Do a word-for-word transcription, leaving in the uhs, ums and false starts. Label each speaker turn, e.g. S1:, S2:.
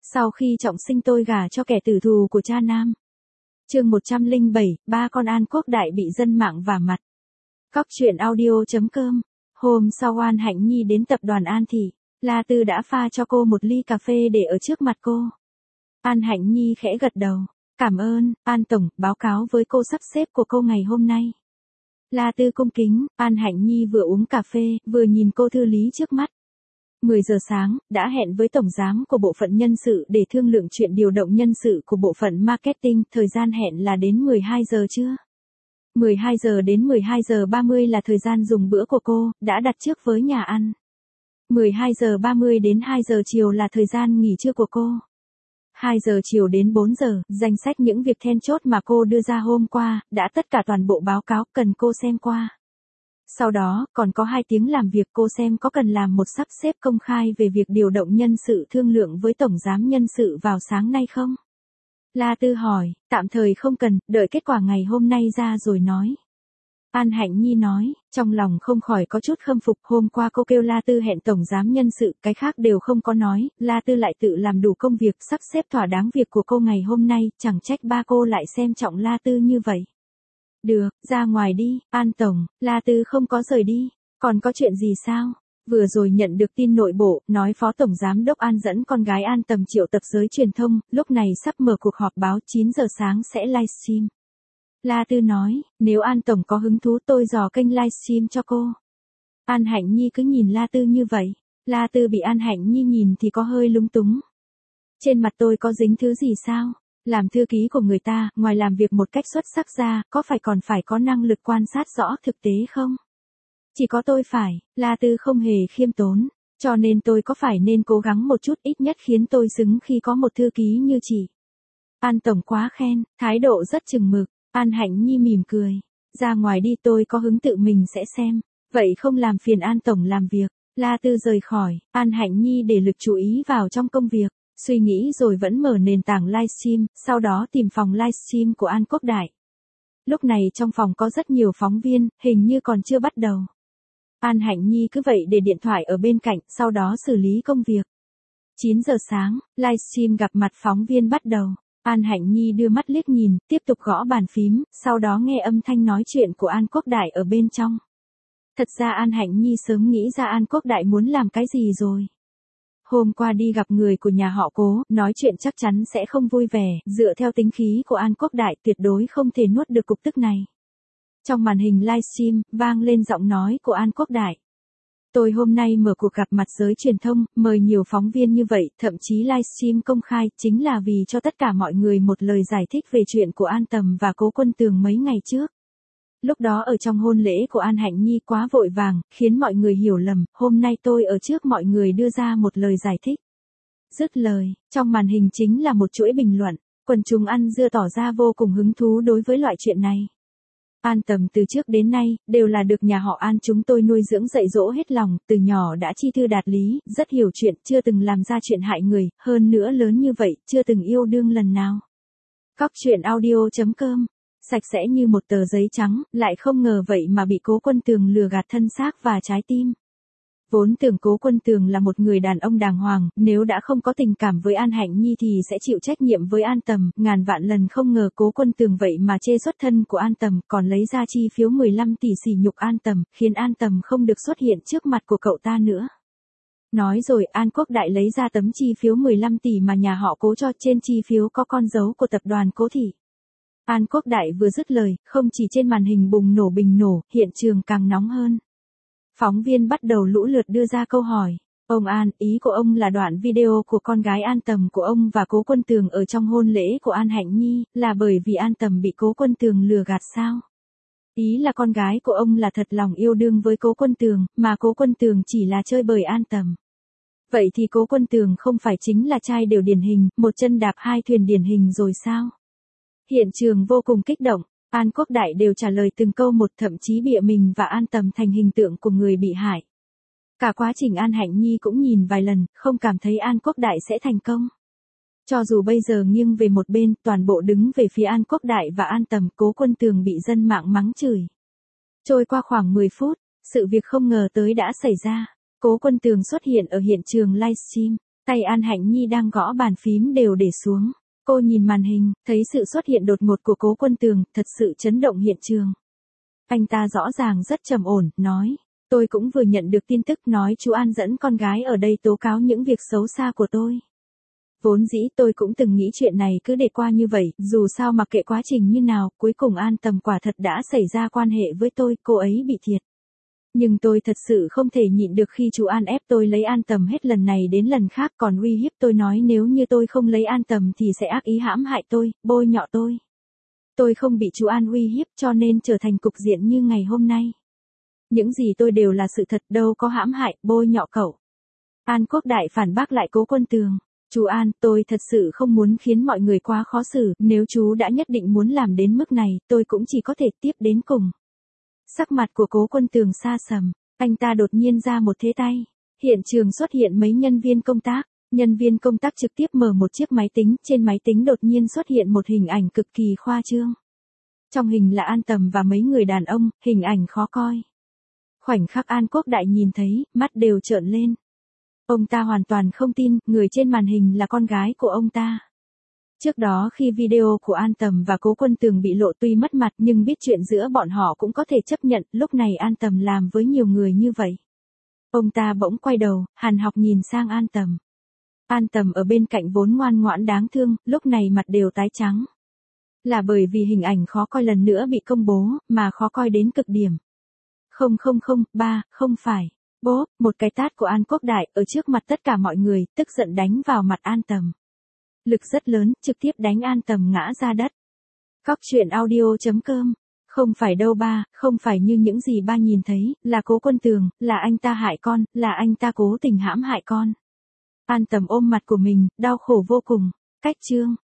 S1: Sau khi trọng sinh tôi gả cho kẻ tử thù của cha nam. Chương một trăm lẻ bảy, ba con An Quốc Đại bị dân mạng vả mặt. Cóc truyện audio.com. Hôm sau An Hạnh Nhi đến tập đoàn An Thị, La Tư đã pha cho cô một ly cà phê để ở trước mặt cô. An Hạnh Nhi khẽ gật đầu. Cảm ơn, An Tổng, báo cáo với cô sắp xếp của cô ngày hôm nay. La Tư cung kính, An Hạnh Nhi vừa uống cà phê, vừa nhìn cô thư lý trước mắt. mười giờ sáng, đã hẹn với tổng giám của bộ phận nhân sự để thương lượng chuyện điều động nhân sự của bộ phận marketing, thời gian hẹn là đến mười hai giờ trưa. mười hai giờ đến mười hai giờ ba mươi là thời gian dùng bữa của cô, đã đặt trước với nhà ăn. mười hai giờ ba mươi đến hai giờ chiều là thời gian nghỉ trưa của cô. hai giờ chiều đến bốn giờ, danh sách những việc then chốt mà cô đưa ra hôm qua, đã tất cả toàn bộ báo cáo cần cô xem qua. Sau đó, còn có hai tiếng làm việc cô xem có cần làm một sắp xếp công khai về việc điều động nhân sự thương lượng với tổng giám nhân sự vào sáng nay không? La Tư hỏi, tạm thời không cần, đợi kết quả ngày hôm nay ra rồi nói. An Hạnh Nhi nói, trong lòng không khỏi có chút khâm phục, hôm qua cô kêu La Tư hẹn tổng giám nhân sự, cái khác đều không có nói, La Tư lại tự làm đủ công việc, sắp xếp thỏa đáng việc của cô ngày hôm nay, chẳng trách ba cô lại xem trọng La Tư như vậy. Được, ra ngoài đi, An Tổng, La Tư không có rời đi, còn có chuyện gì sao? Vừa rồi nhận được tin nội bộ, nói Phó Tổng Giám đốc An dẫn con gái An Tầm triệu tập giới truyền thông, lúc này sắp mở cuộc họp báo chín giờ sáng sẽ livestream. La Tư nói, nếu An Tổng có hứng thú tôi dò kênh livestream cho cô. An Hạnh Nhi cứ nhìn La Tư như vậy, La Tư bị An Hạnh Nhi nhìn thì có hơi lúng túng. Trên mặt tôi có dính thứ gì sao? Làm thư ký của người ta, ngoài làm việc một cách xuất sắc ra, có phải còn phải có năng lực quan sát rõ thực tế không? Chỉ có tôi phải, La Tư không hề khiêm tốn, cho nên tôi có phải nên cố gắng một chút, ít nhất khiến tôi xứng khi có một thư ký như chị. An Tổng quá khen, thái độ rất chừng mực. An Hạnh Nhi mỉm cười, ra ngoài đi, tôi có hứng tự mình sẽ xem, vậy không làm phiền An Tổng làm việc. La Tư rời khỏi, An Hạnh Nhi để lực chú ý vào trong công việc, suy nghĩ rồi vẫn mở nền tảng livestream, sau đó tìm phòng livestream của An Quốc Đại. Lúc này trong phòng có rất nhiều phóng viên, hình như còn chưa bắt đầu. An Hạnh Nhi cứ vậy để điện thoại ở bên cạnh, sau đó xử lý công việc. chín giờ sáng, livestream gặp mặt phóng viên bắt đầu. An Hạnh Nhi đưa mắt liếc nhìn, tiếp tục gõ bàn phím, sau đó nghe âm thanh nói chuyện của An Quốc Đại ở bên trong. Thật ra An Hạnh Nhi sớm nghĩ ra An Quốc Đại muốn làm cái gì rồi. Hôm qua đi gặp người của nhà họ Cố, nói chuyện chắc chắn sẽ không vui vẻ, dựa theo tính khí của An Quốc Đại tuyệt đối không thể nuốt được cục tức này. Trong màn hình livestream, vang lên giọng nói của An Quốc Đại. Tôi hôm nay mở cuộc gặp mặt giới truyền thông, mời nhiều phóng viên như vậy, thậm chí livestream công khai, chính là vì cho tất cả mọi người một lời giải thích về chuyện của An Tầm và Cố Quân Tường mấy ngày trước. Lúc đó ở trong hôn lễ của An Hạnh Nhi quá vội vàng, khiến mọi người hiểu lầm, hôm nay tôi ở trước mọi người đưa ra một lời giải thích. Dứt lời, trong màn hình chính là một chuỗi bình luận, quần chúng ăn dưa tỏ ra vô cùng hứng thú đối với loại chuyện này. An Tầm từ trước đến nay, đều là được nhà họ An chúng tôi nuôi dưỡng dạy dỗ hết lòng, từ nhỏ đã chi thư đạt lý, rất hiểu chuyện, chưa từng làm ra chuyện hại người, hơn nữa lớn như vậy, chưa từng yêu đương lần nào. Cóc truyện audio.com. Sạch sẽ như một tờ giấy trắng, lại không ngờ vậy mà bị Cố Quân Tường lừa gạt thân xác và trái tim. Vốn tưởng Cố Quân Tường là một người đàn ông đàng hoàng, nếu đã không có tình cảm với An Hạnh Nhi thì sẽ chịu trách nhiệm với An Tầm, ngàn vạn lần không ngờ Cố Quân Tường vậy mà chê xuất thân của An Tầm, còn lấy ra chi phiếu mười lăm tỷ sỉ nhục An Tầm, khiến An Tầm không được xuất hiện trước mặt của cậu ta nữa. Nói rồi An Quốc Đại lấy ra tấm chi phiếu mười lăm tỷ mà nhà họ Cố cho, trên chi phiếu có con dấu của tập đoàn Cố Thị. An Quốc Đại vừa dứt lời, không chỉ trên màn hình bùng nổ bình nổ, hiện trường càng nóng hơn. Phóng viên bắt đầu lũ lượt đưa ra câu hỏi. Ông An, ý của ông là đoạn video của con gái An Tầm của ông và Cố Quân Tường ở trong hôn lễ của An Hạnh Nhi, là bởi vì An Tầm bị Cố Quân Tường lừa gạt sao? Ý là con gái của ông là thật lòng yêu đương với Cố Quân Tường, mà Cố Quân Tường chỉ là chơi bời An Tầm. Vậy thì Cố Quân Tường không phải chính là trai đều điển hình, một chân đạp hai thuyền điển hình rồi sao? Hiện trường vô cùng kích động, An Quốc Đại đều trả lời từng câu một, thậm chí bịa mình và An Tầm thành hình tượng của người bị hại. Cả quá trình An Hạnh Nhi cũng nhìn vài lần, không cảm thấy An Quốc Đại sẽ thành công. Cho dù bây giờ nghiêng về một bên, toàn bộ đứng về phía An Quốc Đại và An Tầm, Cố Quân Tường bị dân mạng mắng chửi. Trôi qua khoảng mười phút, sự việc không ngờ tới đã xảy ra. Cố Quân Tường xuất hiện ở hiện trường livestream. Tay An Hạnh Nhi đang gõ bàn phím đều để xuống. Cô nhìn màn hình, thấy sự xuất hiện đột ngột của Cố Quân Tường, thật sự chấn động hiện trường. Anh ta rõ ràng rất trầm ổn, nói. Tôi cũng vừa nhận được tin tức nói chú An dẫn con gái ở đây tố cáo những việc xấu xa của tôi. Vốn dĩ tôi cũng từng nghĩ chuyện này cứ để qua như vậy, dù sao mặc kệ quá trình như nào, cuối cùng An Tầm quả thật đã xảy ra quan hệ với tôi, cô ấy bị thiệt. Nhưng tôi thật sự không thể nhịn được khi chú An ép tôi lấy An Tầm hết lần này đến lần khác, còn uy hiếp tôi nói nếu như tôi không lấy An Tầm thì sẽ ác ý hãm hại tôi, bôi nhọ tôi. Tôi không bị chú An uy hiếp cho nên trở thành cục diện như ngày hôm nay. Những gì tôi đều là sự thật, đâu có hãm hại, bôi nhọ cậu. An Quốc Đại phản bác lại Cố Quân Tường. Chú An, tôi thật sự không muốn khiến mọi người quá khó xử, nếu chú đã nhất định muốn làm đến mức này, tôi cũng chỉ có thể tiếp đến cùng. Sắc mặt của Cố Quân Tường xa sầm, anh ta đột nhiên ra một thế tay. Hiện trường xuất hiện mấy nhân viên công tác, nhân viên công tác trực tiếp mở một chiếc máy tính, trên máy tính đột nhiên xuất hiện một hình ảnh cực kỳ khoa trương. Trong hình là An Tầm và mấy người đàn ông, hình ảnh khó coi. Khoảnh khắc An Quốc Đại nhìn thấy, mắt đều trợn lên. Ông ta hoàn toàn không tin, người trên màn hình là con gái của ông ta. Trước đó khi video của An Tầm và Cố Quân Tường bị lộ tuy mất mặt nhưng biết chuyện giữa bọn họ cũng có thể chấp nhận, lúc này An Tầm làm với nhiều người như vậy. Ông ta bỗng quay đầu, hàn học nhìn sang An Tầm. An Tầm ở bên cạnh vốn ngoan ngoãn đáng thương, lúc này mặt đều tái trắng. Là bởi vì hình ảnh khó coi lần nữa bị công bố, mà khó coi đến cực điểm. Không không không, ba, không phải. Bốp, một cái tát của An Quốc Đại, ở trước mặt tất cả mọi người, tức giận đánh vào mặt An Tầm. Lực rất lớn, trực tiếp đánh An Tầm ngã ra đất. Cóc truyện audio chấm com. Không phải đâu ba, không phải như những gì ba nhìn thấy, là Cố Quân Tường, là anh ta hại con, là anh ta cố tình hãm hại con. An Tầm ôm mặt của mình, đau khổ vô cùng. Cách chương.